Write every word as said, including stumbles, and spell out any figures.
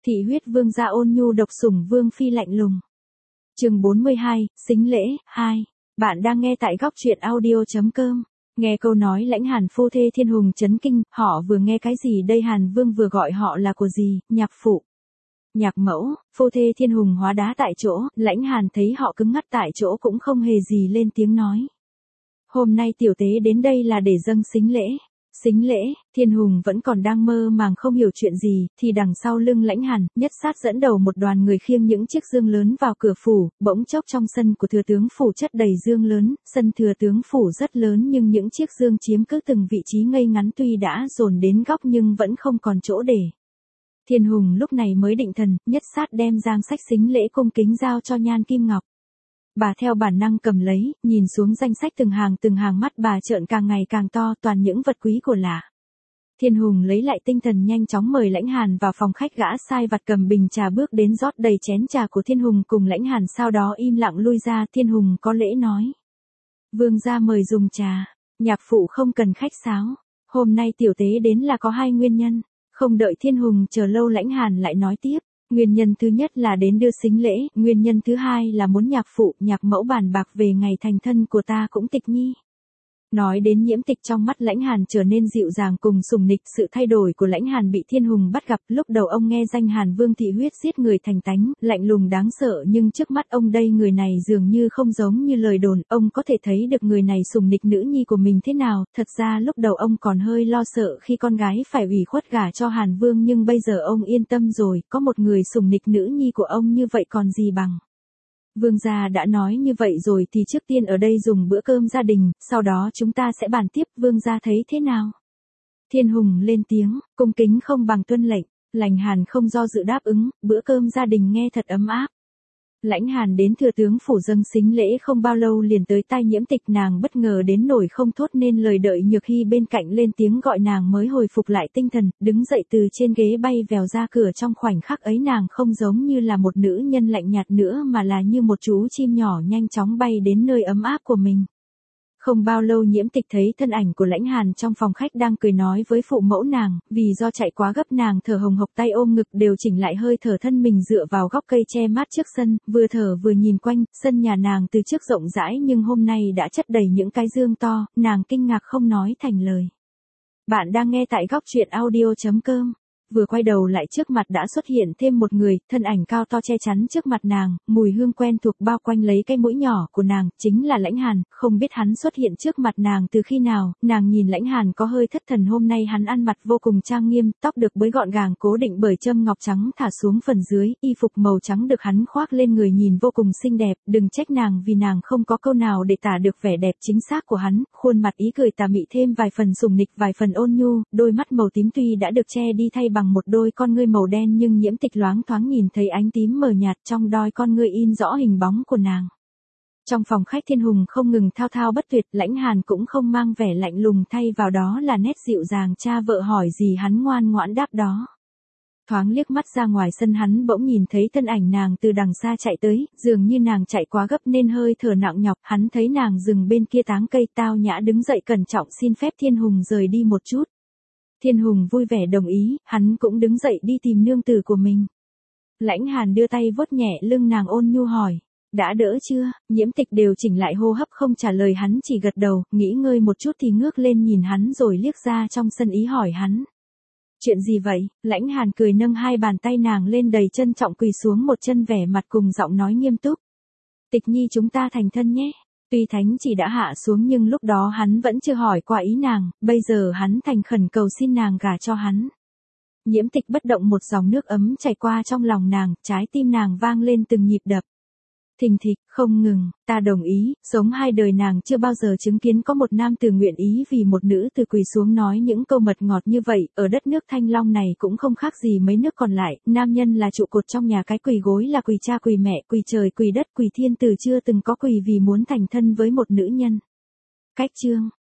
Thị huyết vương gia ôn nhu độc sủng vương phi lạnh lùng. Chương bốn mươi hai, sính lễ, hai. Bạn đang nghe tại góc truyện audio chấm com. Nghe câu nói lãnh Hàn phu thê Thiên Hùng chấn kinh, họ vừa nghe cái gì đây? Hàn Vương vừa gọi họ là của gì, nhạc phụ, nhạc mẫu, phu thê Thiên Hùng hóa đá tại chỗ, lãnh Hàn thấy họ cứng ngắt tại chỗ cũng không hề gì lên tiếng nói. Hôm nay tiểu tế đến đây là để dâng sính lễ. Sính lễ, Thiên Hùng vẫn còn đang mơ màng không hiểu chuyện gì, thì đằng sau lưng lãnh Hàn, nhất sát dẫn đầu một đoàn người khiêng những chiếc dương lớn vào cửa phủ, bỗng chốc trong sân của thừa tướng phủ chất đầy dương lớn, sân thừa tướng phủ rất lớn nhưng những chiếc dương chiếm cứ từng vị trí ngay ngắn, tuy đã dồn đến góc nhưng vẫn không còn chỗ để. Thiên Hùng lúc này mới định thần, nhất sát đem giang sách sính lễ cung kính giao cho Nhan Kim Ngọc. Bà theo bản năng cầm lấy, nhìn xuống danh sách từng hàng từng hàng, mắt bà trợn càng ngày càng to, toàn những vật quý của lạ. Thiên Hùng lấy lại tinh thần, nhanh chóng mời lãnh Hàn vào phòng khách, gã sai vặt cầm bình trà bước đến rót đầy chén trà của Thiên Hùng cùng lãnh Hàn, sau đó im lặng lui ra. Thiên Hùng có lễ nói: Vương gia mời dùng trà. Nhạc phụ không cần khách sáo, hôm nay tiểu tế đến là có hai nguyên nhân. Không đợi Thiên Hùng chờ lâu, lãnh Hàn lại nói tiếp: Nguyên nhân thứ nhất là đến đưa sính lễ, nguyên nhân thứ hai là muốn nhạc phụ, nhạc mẫu bàn bạc về ngày thành thân của ta cũng Tịch Nhi. Nói đến Nhiễm Tịch, trong mắt lãnh Hàn trở nên dịu dàng cùng sùng nịch. Sự thay đổi của lãnh Hàn bị Thiên Hùng bắt gặp. Lúc đầu ông nghe danh Hàn Vương thị huyết giết người thành tánh, lạnh lùng đáng sợ, nhưng trước mắt ông đây người này dường như không giống như lời đồn. Ông có thể thấy được người này sùng nịch nữ nhi của mình thế nào. Thật ra lúc đầu ông còn hơi lo sợ khi con gái phải ủy khuất gả cho Hàn Vương, nhưng bây giờ ông yên tâm rồi, có một người sùng nịch nữ nhi của ông như vậy còn gì bằng. Vương gia đã nói như vậy rồi thì trước tiên ở đây dùng bữa cơm gia đình, sau đó chúng ta sẽ bàn tiếp, vương gia thấy thế nào? Thiên Hùng lên tiếng, cung kính không bằng tuân lệnh. Lãnh Hàn không do dự đáp ứng, bữa cơm gia đình nghe thật ấm áp. Lãnh Hàn đến thừa tướng phủ dâng sính lễ không bao lâu liền tới tai Nhiễm Tịch, nàng bất ngờ đến nổi không thốt nên lời, đợi Nhược Hy bên cạnh lên tiếng gọi nàng mới hồi phục lại tinh thần, đứng dậy từ trên ghế bay vèo ra cửa. Trong khoảnh khắc ấy nàng không giống như là một nữ nhân lạnh nhạt nữa mà là như một chú chim nhỏ nhanh chóng bay đến nơi ấm áp của mình. Không bao lâu Nhiễm Tịch thấy thân ảnh của lãnh Hàn trong phòng khách đang cười nói với phụ mẫu nàng, vì do chạy quá gấp nàng thở hồng hộc, tay ôm ngực điều chỉnh lại hơi thở, thân mình dựa vào góc cây che mát trước sân, vừa thở vừa nhìn quanh. Sân nhà nàng từ trước rộng rãi nhưng hôm nay đã chất đầy những cái dương to, nàng kinh ngạc không nói thành lời. Bạn đang nghe tại góc truyện audio chấm com. Vừa quay đầu lại trước mặt đã xuất hiện thêm một người, thân ảnh cao to che chắn trước mặt nàng, mùi hương quen thuộc bao quanh lấy cái mũi nhỏ của nàng, chính là lãnh Hàn. Không biết hắn xuất hiện trước mặt nàng từ khi nào, nàng nhìn lãnh Hàn có hơi thất thần. Hôm nay hắn ăn mặc vô cùng trang nghiêm, tóc được bới gọn gàng cố định bởi châm ngọc trắng thả xuống phần dưới, y phục màu trắng được hắn khoác lên người nhìn vô cùng xinh đẹp. Đừng trách nàng vì nàng không có câu nào để tả được vẻ đẹp chính xác của hắn, khuôn mặt ý cười tà mị thêm vài phần sùng nịch vài phần ôn nhu, đôi mắt màu tím tuy đã được che đi thay bằng một đôi con ngươi màu đen nhưng Nhiễm Tịch loáng thoáng nhìn thấy ánh tím mờ nhạt trong đôi con ngươi in rõ hình bóng của nàng. Trong phòng khách Thiên Hùng không ngừng thao thao bất tuyệt, lãnh Hàn cũng không mang vẻ lạnh lùng, thay vào đó là nét dịu dàng. Cha vợ hỏi gì hắn ngoan ngoãn đáp đó. Thoáng liếc mắt ra ngoài sân, hắn bỗng nhìn thấy thân ảnh nàng từ đằng xa chạy tới, dường như nàng chạy quá gấp nên hơi thở nặng nhọc. Hắn thấy nàng dừng bên kia táng cây, tao nhã đứng dậy cẩn trọng xin phép Thiên Hùng rời đi một chút. Thiên Hùng vui vẻ đồng ý, hắn cũng đứng dậy đi tìm nương tử của mình. Lãnh Hàn đưa tay vuốt nhẹ lưng nàng ôn nhu hỏi, đã đỡ chưa? Nhiễm Tịch đều chỉnh lại hô hấp không trả lời, hắn chỉ gật đầu, nghỉ ngơi một chút thì ngước lên nhìn hắn rồi liếc ra trong sân ý hỏi hắn. Chuyện gì vậy? Lãnh Hàn cười nâng hai bàn tay nàng lên đầy trân trọng, quỳ xuống một chân, vẻ mặt cùng giọng nói nghiêm túc. Tịch Nhi chúng ta thành thân nhé. Tuy thánh chỉ đã hạ xuống nhưng lúc đó hắn vẫn chưa hỏi qua ý nàng, bây giờ hắn thành khẩn cầu xin nàng gả cho hắn. Nhiễm Tịch bất động, một dòng nước ấm chảy qua trong lòng nàng, trái tim nàng vang lên từng nhịp đập. Thình thịch, không ngừng, ta đồng ý, sống hai đời nàng chưa bao giờ chứng kiến có một nam tử nguyện ý vì một nữ tử quỳ xuống nói những câu mật ngọt như vậy. Ở đất nước Thanh Long này cũng không khác gì mấy nước còn lại, nam nhân là trụ cột trong nhà, cái quỳ gối là quỳ cha quỳ mẹ, quỳ trời quỳ đất quỳ thiên tử, chưa từng có quỳ vì muốn thành thân với một nữ nhân. Cách chương,